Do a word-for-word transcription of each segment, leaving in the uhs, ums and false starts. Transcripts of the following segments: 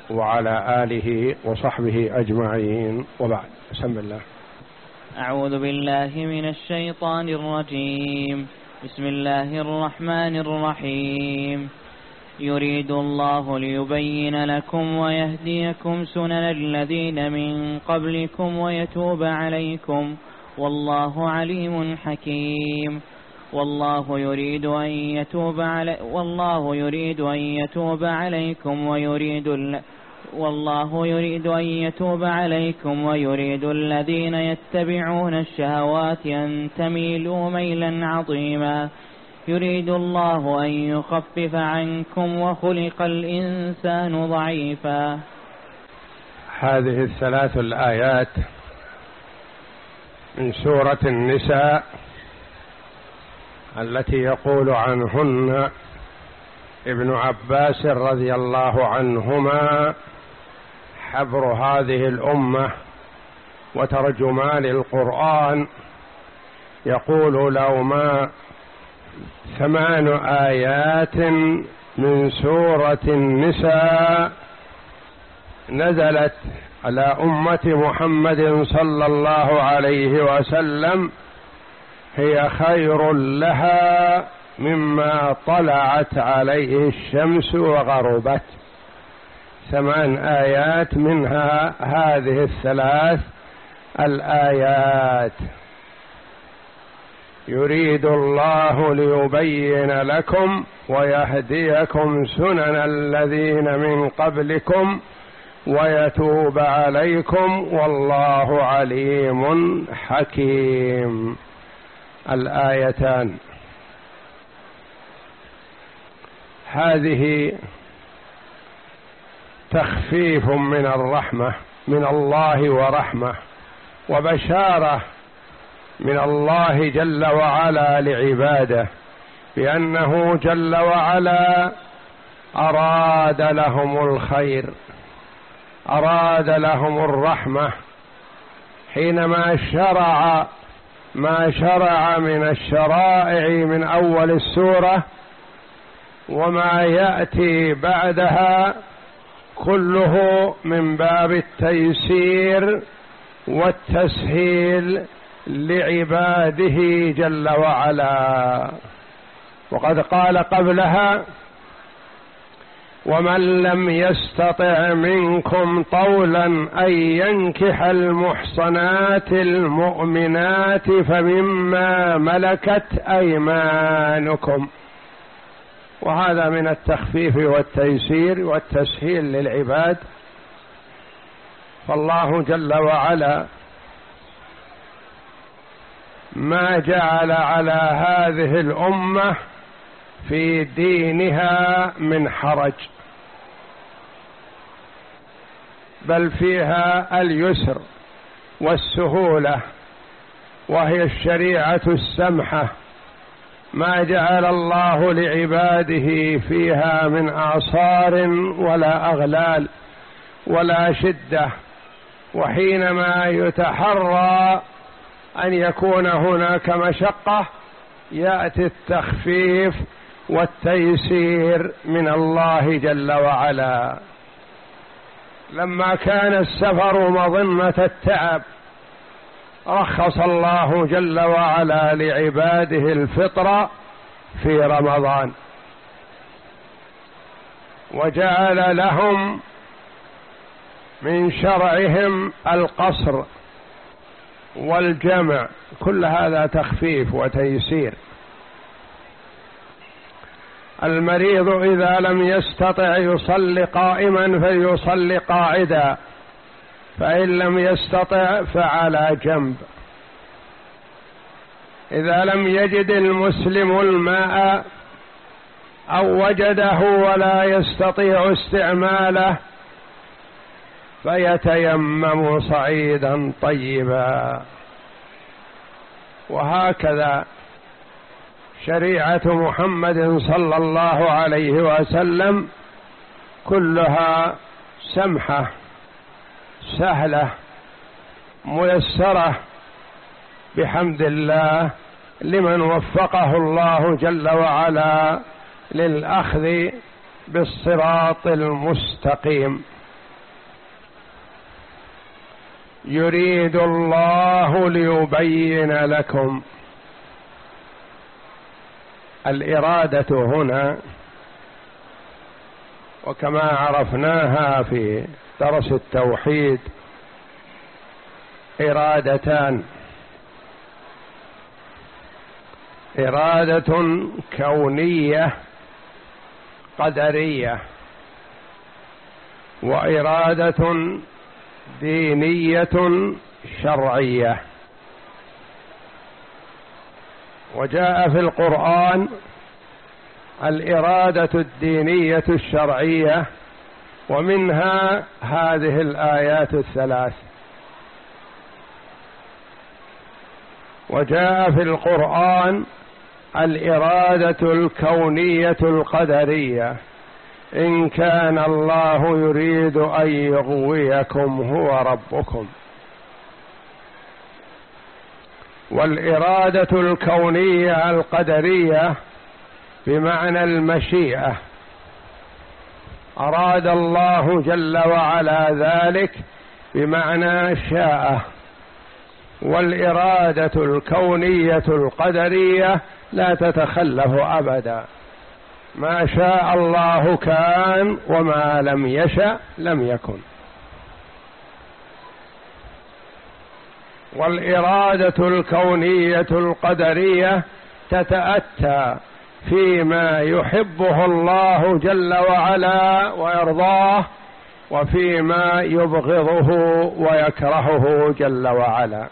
وعلى آله وصحبه أجمعين، وبعد. بسم الله. أعوذ بالله من الشيطان الرجيم. بسم الله الرحمن الرحيم. يريد الله ليبين لكم ويهديكم سنن الذين من قبلكم ويتوب عليكم، والله عليم حكيم. والله يريد أن يتوب علي والله يريد أن يتوب عليكم ويريد ال... والله يريد أن يتوب عليكم ويريد الذين يتبعون الشهوات أن تميلوا ميلا عظيما. يريد الله أن يخفف عنكم وخلق الإنسان ضعيفا. هذه الثلاث الآيات من سورة النساء التي يقول عنهن ابن عباس رضي الله عنهما حبر هذه الأمة وترجمان القرآن، يقول: لو ما ثمان آيات من سورة النساء نزلت على أمة محمد صلى الله عليه وسلم هي خير لها مما طلعت عليه الشمس وغربت. ثمان آيات منها هذه الثلاث الآيات: يريد الله ليبين لكم ويهديكم سنن الذين من قبلكم ويتوب عليكم والله عليم حكيم. الآيتان هذه تخفيف من الرحمة من الله ورحمة وبشارة من الله جل وعلا لعباده بأنه جل وعلا أراد لهم الخير، أراد لهم الرحمة حينما شرع ما شرع من الشرائع من أول السورة، وما يأتي بعدها كله من باب التيسير والتسهيل لعباده جل وعلا. وقد قال قبلها: ومن لم يستطع منكم طولا أن ينكح المحصنات المؤمنات فمما ملكت أيمانكم. وهذا من التخفيف والتيسير والتسهيل للعباد. فالله جل وعلا ما جعل على هذه الأمة في دينها من حرج، بل فيها اليسر والسهولة، وهي الشريعة السمحة، ما جعل الله لعباده فيها من آثار ولا أغلال ولا شدة. وحينما يتحرى أن يكون هناك مشقة يأتي التخفيف والتيسير من الله جل وعلا. لما كان السفر مظنة التعب رخص الله جل وعلا لعباده الفطر في رمضان، وجعل لهم من شرعهم القصر والجمع، كل هذا تخفيف وتيسير. المريض إذا لم يستطع يصلي قائما فليصلي قاعدا، فإن لم يستطع فعلى جنب. إذا لم يجد المسلم الماء أو وجده ولا يستطيع استعماله فيتيمم صعيدا طيبا. وهكذا شريعة محمد صلى الله عليه وسلم كلها سمحة سهلة ميسرة بحمد الله لمن وفقه الله جل وعلا للأخذ بالصراط المستقيم. يريد الله ليبين لكم. الإرادة هنا وكما عرفناها في درس التوحيد إرادتان: إرادة كونية قدرية، وإرادة دينية شرعية. وجاء في القرآن الإرادة الدينية الشرعية، ومنها هذه الآيات الثلاث. وجاء في القرآن الإرادة الكونية القدرية: إن كان الله يريد أن يغويكم هو ربكم. والإرادة الكونية القدرية بمعنى المشيئة، أراد الله جل وعلا ذلك بمعنى شاء. والإرادة الكونية القدرية لا تتخلف أبدا، ما شاء الله كان وما لم يشأ لم يكن. والإرادة الكونية القدرية تتأتى فيما يحبه الله جل وعلا ويرضاه، وفيما يبغضه ويكرهه جل وعلا.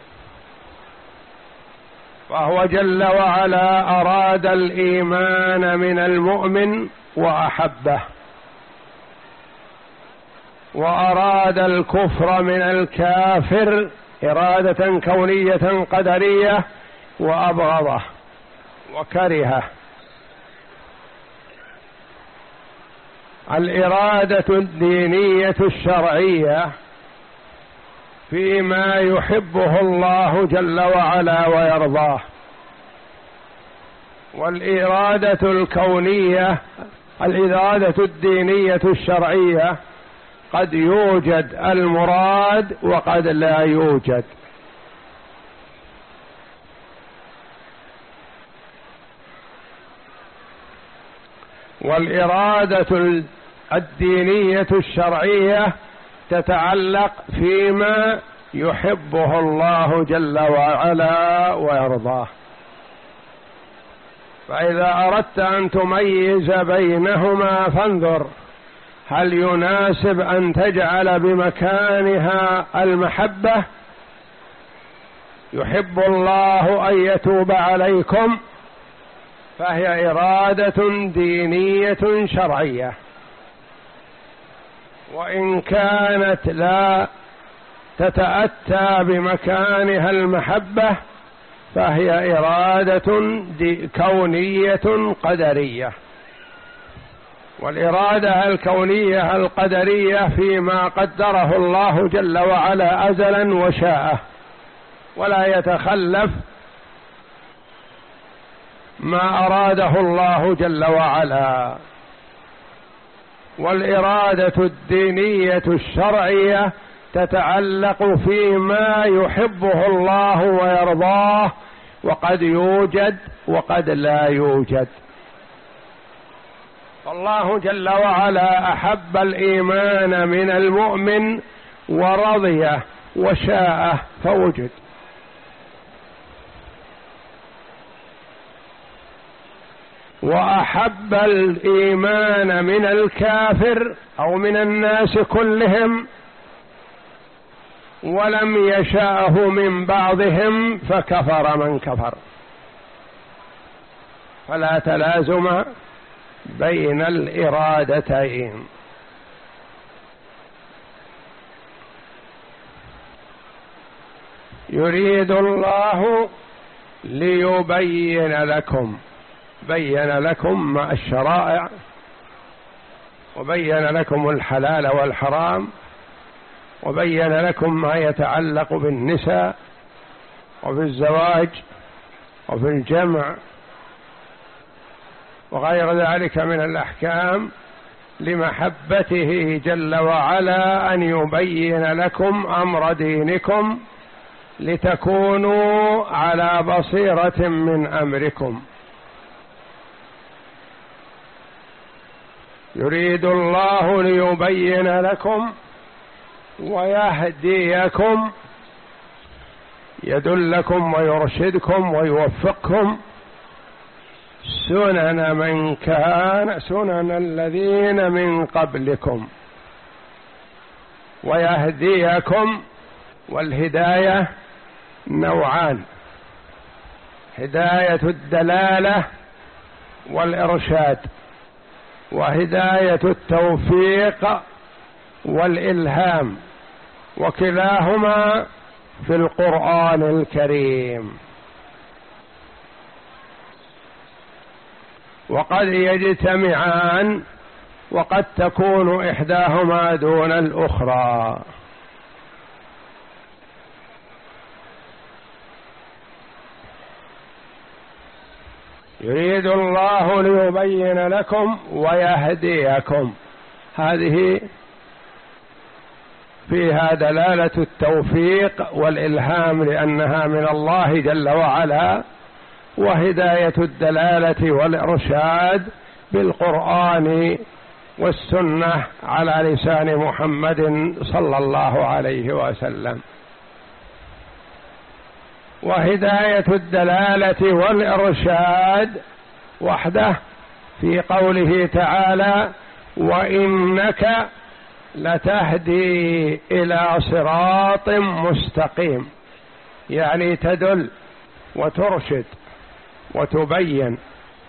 فهو جل وعلا أراد الإيمان من المؤمن وأحبه، وأراد الكفر من الكافر إرادة كونية قدرية وأبغضه وكرهه. الإرادة الدينية الشرعية فيما يحبه الله جل وعلا ويرضاه. والإرادة الكونية الإرادة الدينية الشرعية قد يوجد المراد وقد لا يوجد. والإرادة الدينية الشرعية تتعلق فيما يحبه الله جل وعلا ويرضاه. فإذا أردت أن تميز بينهما فانظر هل يناسب أن تجعل بمكانها المحبة: يحب الله أن يتوب عليكم، فهي إرادة دينية شرعية. وإن كانت لا تتأتى بمكانها المحبة فهي إرادة كونية قدرية. والإرادة الكونية القدرية فيما قدره الله جل وعلا أزلا وشاءه، ولا يتخلف ما أراده الله جل وعلا. والإرادة الدينية الشرعية تتعلق فيما يحبه الله ويرضاه، وقد يوجد وقد لا يوجد. فالله جل وعلا أحب الإيمان من المؤمن ورضيه وشاءه فوجد، وأحب الإيمان من الكافر أو من الناس كلهم ولم يشاءه من بعضهم فكفر من كفر. فلا تلازم بين الإرادتين. يريد الله ليبين لكم، بين لكم الشرائع وبين لكم الحلال والحرام، وبين لكم ما يتعلق بالنساء وفي الزواج وفي الجمع وغير ذلك من الأحكام لمحبته جل وعلا أن يبين لكم أمر دينكم لتكونوا على بصيرة من أمركم. يريد الله ليبين لكم ويهديكم، يدلكم ويرشدكم ويوفقكم سنن من كان سنن الذين من قبلكم، ويهديكم. والهداية نوعان: هداية الدلالة والإرشاد، وهداية التوفيق والإلهام، وكلاهما في القرآن الكريم. وقد يجتمعان وقد تكون إحداهما دون الأخرى. يريد الله ليبين لكم ويهديكم، هذه فيها دلالة التوفيق والإلهام لأنها من الله جل وعلا، وهداية الدلالة والإرشاد بالقرآن والسنة على لسان محمد صلى الله عليه وسلم. وهداية الدلالة والإرشاد وحده في قوله تعالى: وإنك لتهدي إلى صراط مستقيم، يعني تدل وترشد وتبين.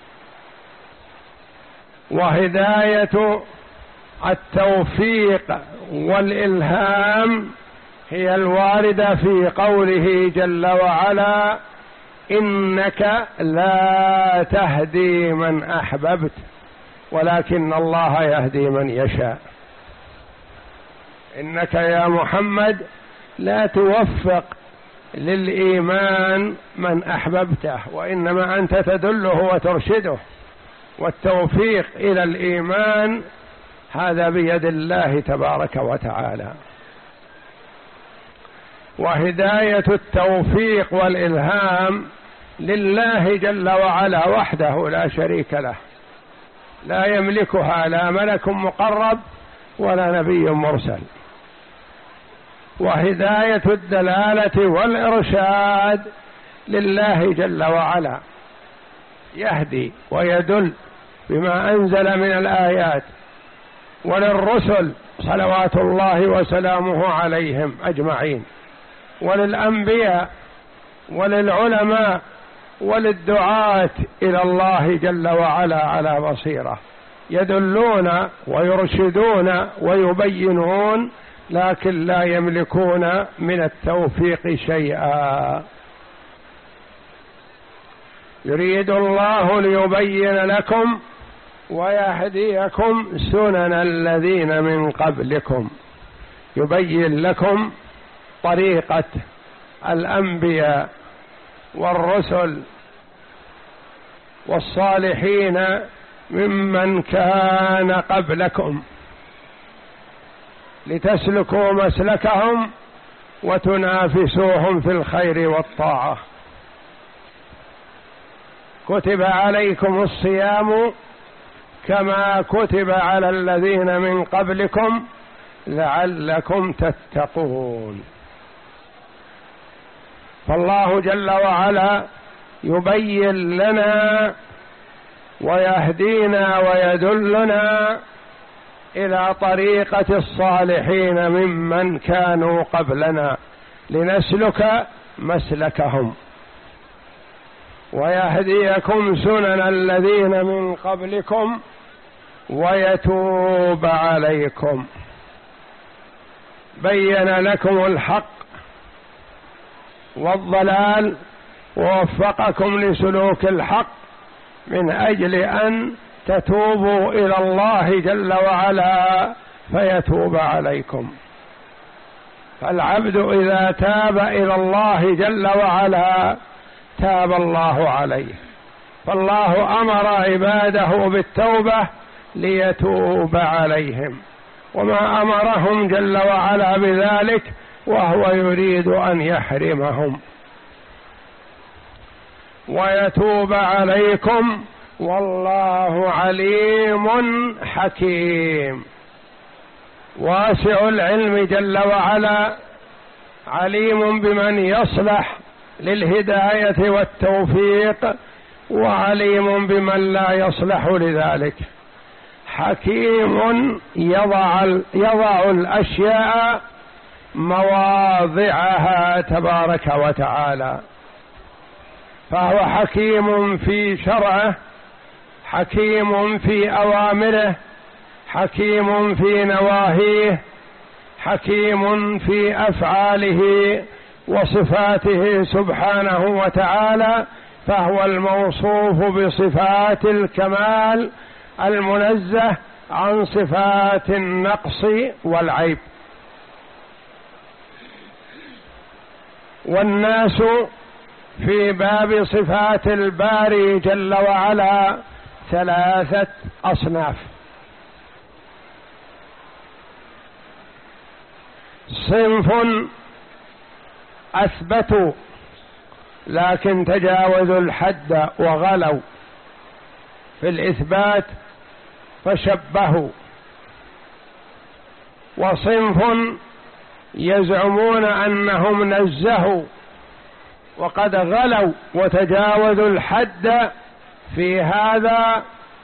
وهداية التوفيق والإلهام هي الواردة في قوله جل وعلا: إنك لا تهدي من أحببت ولكن الله يهدي من يشاء. إنك يا محمد لا توفق للإيمان من أحببته، وإنما أنت تدله وترشده، والتوفيق إلى الإيمان هذا بيد الله تبارك وتعالى. وهداية التوفيق والإلهام لله جل وعلا وحده لا شريك له، لا يملكها لا ملك مقرب ولا نبي مرسل. وهداية الدلالة والإرشاد لله جل وعلا، يهدي ويدل بما أنزل من الآيات، وللرسل صلوات الله وسلامه عليهم أجمعين، وللأنبياء وللعلماء وللدعاة إلى الله جل وعلا على بصيرة، يدلون ويرشدون ويبينون، لكن لا يملكون من التوفيق شيئا. يريد الله ليبين لكم ويهديكم سنن الذين من قبلكم، يبين لكم طريقة الأنبياء والرسل والصالحين ممن كان قبلكم، لتسلكوا مسلكهم وتنافسوهم في الخير والطاعة. كتب عليكم الصيام كما كتب على الذين من قبلكم لعلكم تتقون. فالله جل وعلا يبين لنا ويهدينا ويدلنا إلى طريقة الصالحين ممن كانوا قبلنا لنسلك مسلكهم، ويهديكم سنن الذين من قبلكم ويتوب عليكم. بين لكم الحق والضلال ووفقكم لسلوك الحق من أجل أن تتوبوا إلى الله جل وعلا فيتوب عليكم. فالعبد إذا تاب إلى الله جل وعلا تاب الله عليه. فالله أمر عباده بالتوبة ليتوب عليهم، وما أمرهم جل وعلا بذلك وهو يريد أن يحرمهم. ويتوب عليكم والله عليم حكيم، واسع العلم جل وعلا، عليم بمن يصلح للهداية والتوفيق، وعليم بمن لا يصلح لذلك. حكيم يضع يضع الأشياء مواضعها تبارك وتعالى، فهو حكيم في شرعه، حكيم في أوامره، حكيم في نواهيه، حكيم في أفعاله وصفاته سبحانه وتعالى، فهو الموصوف بصفات الكمال المنزه عن صفات النقص والعيب. والناس في باب صفات الباري جل وعلا ثلاثة أصناف: صنف أثبتوا لكن تجاوزوا الحد وغلوا في الإثبات فشبهوا، وصنف يزعمون أنهم نزهوا وقد غلوا وتجاوزوا الحد في هذا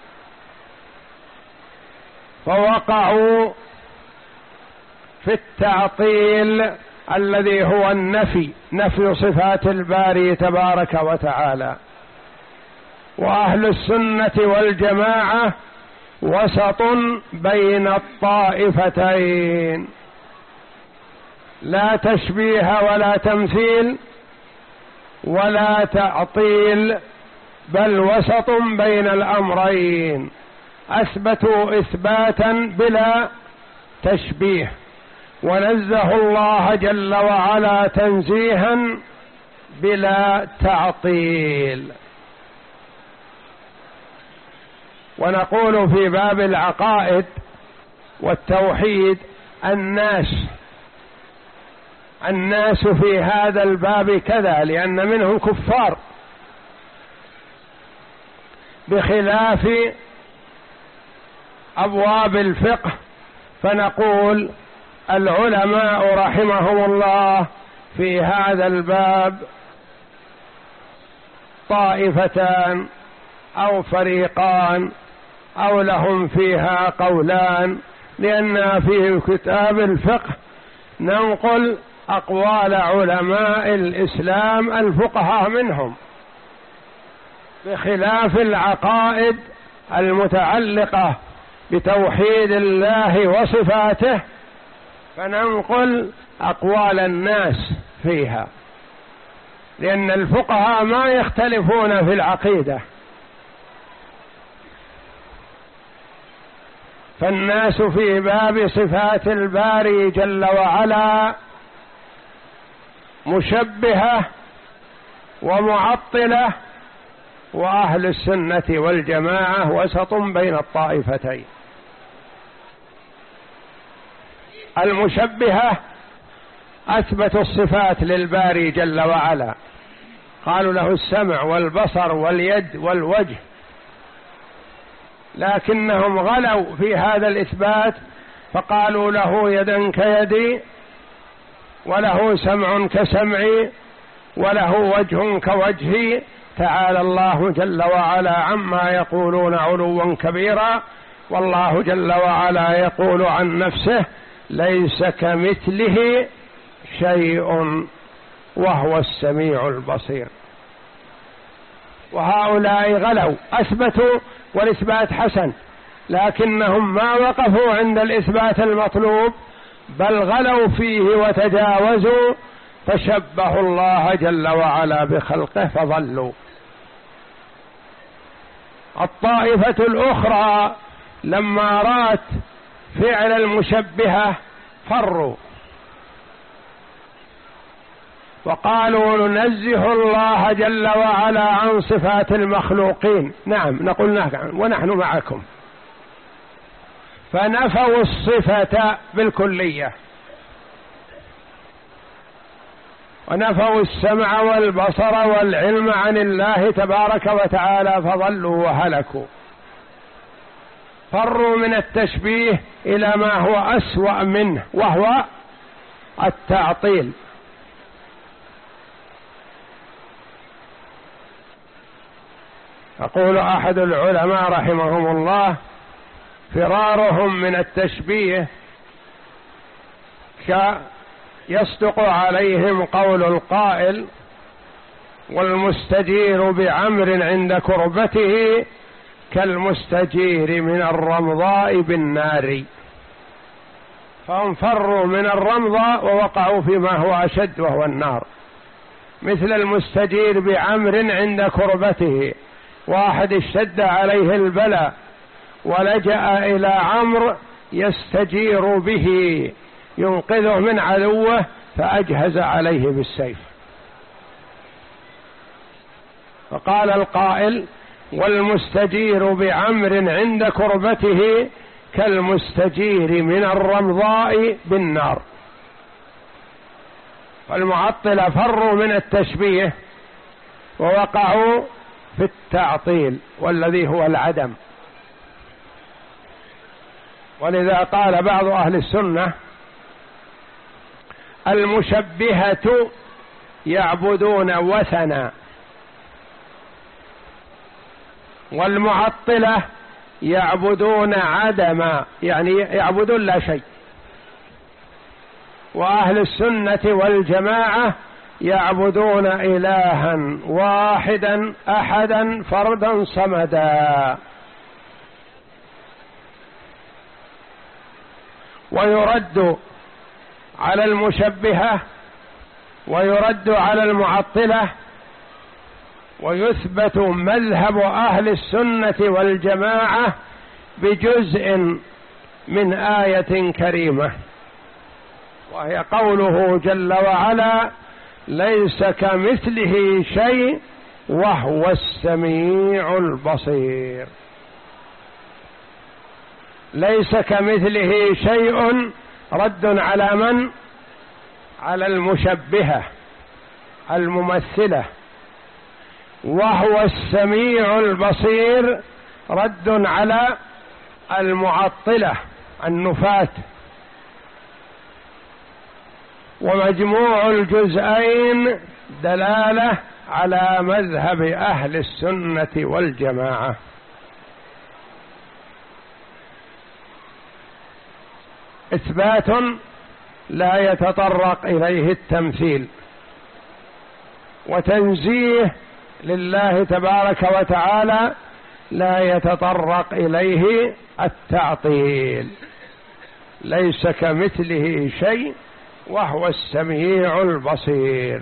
فوقعوا في التعطيل الذي هو النفي، نفي صفات الباري تبارك وتعالى. وأهل السنة والجماعة وسط بين الطائفتين، لا تشبيه ولا تمثيل ولا تعطيل، بل وسط بين الأمرين. أثبتوا إثباتا بلا تشبيه، ونزهوا الله جل وعلا تنزيها بلا تعطيل. ونقول في باب العقائد والتوحيد الناس الناس في هذا الباب كذا، لأن منهم كفار، بخلاف أبواب الفقه فنقول العلماء رحمهم الله في هذا الباب طائفتان أو فريقان أو لهم فيها قولان، لأن في كتاب الفقه ننقل أقوال علماء الإسلام الفقهاء منهم، بخلاف العقائد المتعلقة بتوحيد الله وصفاته فننقل أقوال الناس فيها، لأن الفقهاء ما يختلفون في العقيدة. فالناس في باب صفات الباري جل وعلا مشبهة ومعطلة، وأهل السنة والجماعة وسط بين الطائفتين. المشبهة أثبتوا الصفات للباري جل وعلا، قالوا له السمع والبصر واليد والوجه، لكنهم غلوا في هذا الإثبات فقالوا له يدا كيدي، وله سمع كسمعي، وله وجه كوجهي. تعالى الله جل وعلا عما يقولون علوا كبيرا، والله جل وعلا يقول عن نفسه ليس كمثله شيء وهو السميع البصير. وهؤلاء غلوا، أثبتوا والإثبات حسن، لكنهم ما وقفوا عند الإثبات المطلوب، بل غلوا فيه وتجاوزوا فشبهوا الله جل وعلا بخلقه فضلوا. الطائفة الأخرى لما رأت فعل المشبهة فروا وقالوا ننزه الله جل وعلا عن صفات المخلوقين. نعم نقول نعم ونحن معكم، فنفوا الصفة بالكلية، ونفوا السمع والبصر والعلم عن الله تبارك وتعالى فضلوا وهلكوا. فروا من التشبيه إلى ما هو أسوأ منه وهو التعطيل. يقول أحد العلماء رحمهم الله: فرارهم من التشبيه يصدق عليهم قول القائل: والمستجير بعمر عند كربته كالمستجير من الرمضاء بالنار. فهم فروا من الرمضاء ووقعوا فيما هو أشد وهو النار، مثل المستجير بعمر عند كربته، واحد اشتد عليه البلاء ولجأ إلى عمرو يستجير به ينقذه من عدوه فأجهز عليه بالسيف. فقال القائل: والمستجير بعمر عند كربته كالمستجير من الرمضاء بالنار. فالمعطلة فروا من التشبيه ووقعوا في التعطيل والذي هو العدم. ولذا قال بعض أهل السنة: المشبهة يعبدون وثنا، والمعطلة يعبدون عدما، يعني يعبدون لا شيء. وأهل السنة والجماعة يعبدون إلها واحدا أحدا فردا صمدا. ويرد على المشبهة ويرد على المعطلة، ويثبت مذهب أهل السنة والجماعة بجزء من آية كريمة، وهي قوله جل وعلا: ليس كمثله شيء وهو السميع البصير. ليس كمثله شيء رد على من؟ على المشبهة الممثلة. وهو السميع البصير رد على المعطلة النفاة. ومجموع الجزئين دلالة على مذهب أهل السنة والجماعة. إثبات لا يتطرق إليه التمثيل، وتنزيه لله تبارك وتعالى لا يتطرق إليه التعطيل. ليس كمثله شيء وهو السميع البصير.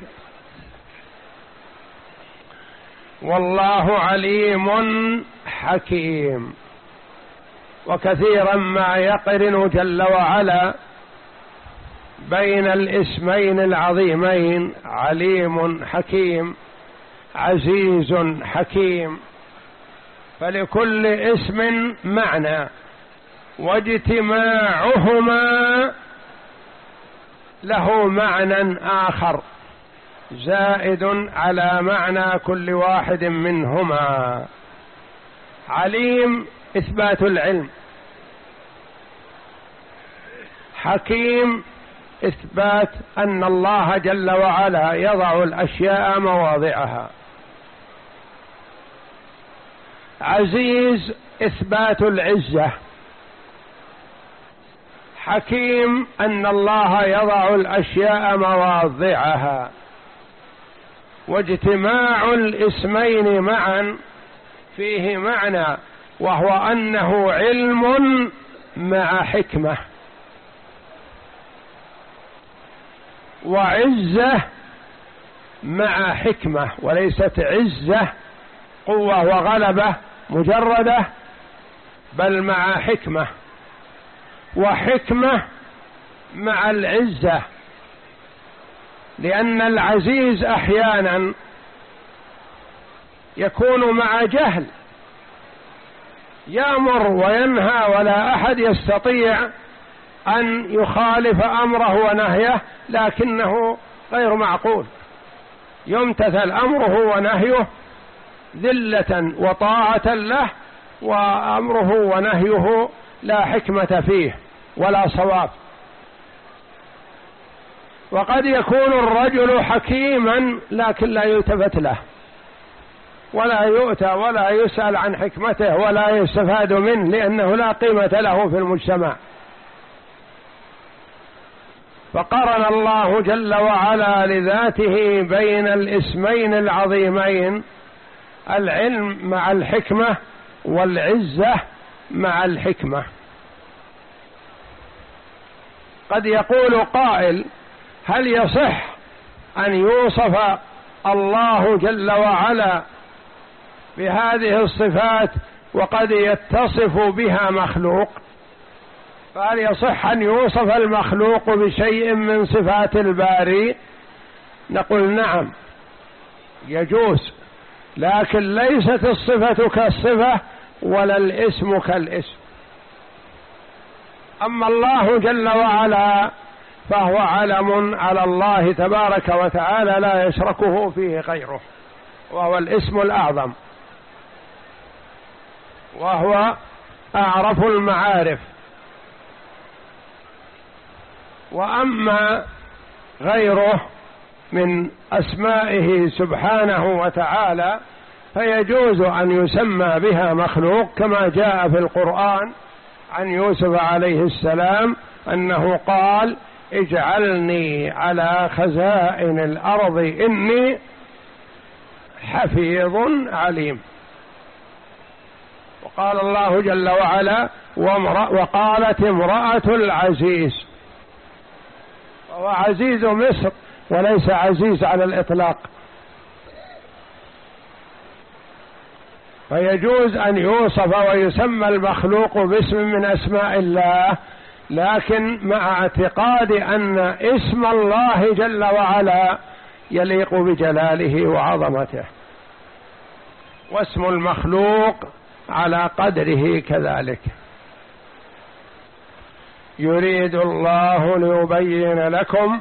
والله عليم حكيم. وكثيرا ما يقرن جل وعلا بين الاسمين العظيمين عليم حكيم، عزيز حكيم، فلكل اسم معنى، واجتماعهما له معنى آخر زائد على معنى كل واحد منهما. عليم إثبات العلم، حكيم إثبات أن الله جل وعلا يضع الأشياء مواضعها، عزيز إثبات العزة، حكيم أن الله يضع الأشياء مواضعها. واجتماع الاسمين معا فيه معنى، وهو أنه علم مع حكمة، وعزة مع حكمة، وليست عزة قوة وغلبة مجردة، بل مع حكمة، وحكمة مع العزة. لأن العزيز أحيانا يكون مع جهل، يأمر وينهى ولا أحد يستطيع أن يخالف أمره ونهيه، لكنه غير معقول، يمتثل أمره ونهيه ذلة وطاعة له، وأمره ونهيه لا حكمة فيه ولا صواب. وقد يكون الرجل حكيما لكن لا يلتفت له ولا يؤتى ولا يسأل عن حكمته ولا يستفاد منه، لأنه لا قيمة له في المجتمع. فقرن الله جل وعلا لذاته بين الاسمين العظيمين، العلم مع الحكمة والعزة مع الحكمة. قد يقول قائل: هل يصح أن يوصف الله جل وعلا بهذه الصفات وقد يتصف بها مخلوق؟ فهل يصح أن يوصف المخلوق بشيء من صفات الباري؟ نقول نعم يجوز، لكن ليست الصفة كالصفة ولا الاسم كالاسم. أما الله جل وعلا فهو علم على الله تبارك وتعالى لا يشركه فيه غيره، وهو الاسم الأعظم، وهو أعرف المعارف. وأما غيره من أسمائه سبحانه وتعالى فيجوز أن يسمى بها مخلوق، كما جاء في القرآن عن يوسف عليه السلام أنه قال: اجعلني على خزائن الأرض إني حفيظ عليم. وقال الله جل وعلا: وقالت امرأة العزيز، وهو عزيز مصر وليس عزيز على الإطلاق. فيجوز أن يوصف ويسمى المخلوق باسم من أسماء الله، لكن مع اعتقاد أن اسم الله جل وعلا يليق بجلاله وعظمته، واسم المخلوق على قدره كذلك. يريد الله ليبين لكم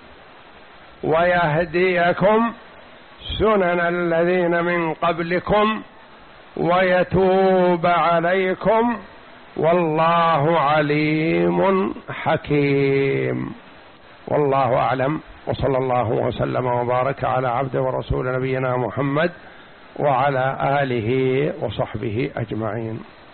ويهديكم سنن الذين من قبلكم ويتوب عليكم والله عليم حكيم. والله أعلم، وصلى الله وسلم وبارك على عبده ورسول نبينا محمد وعلى آله وصحبه أجمعين.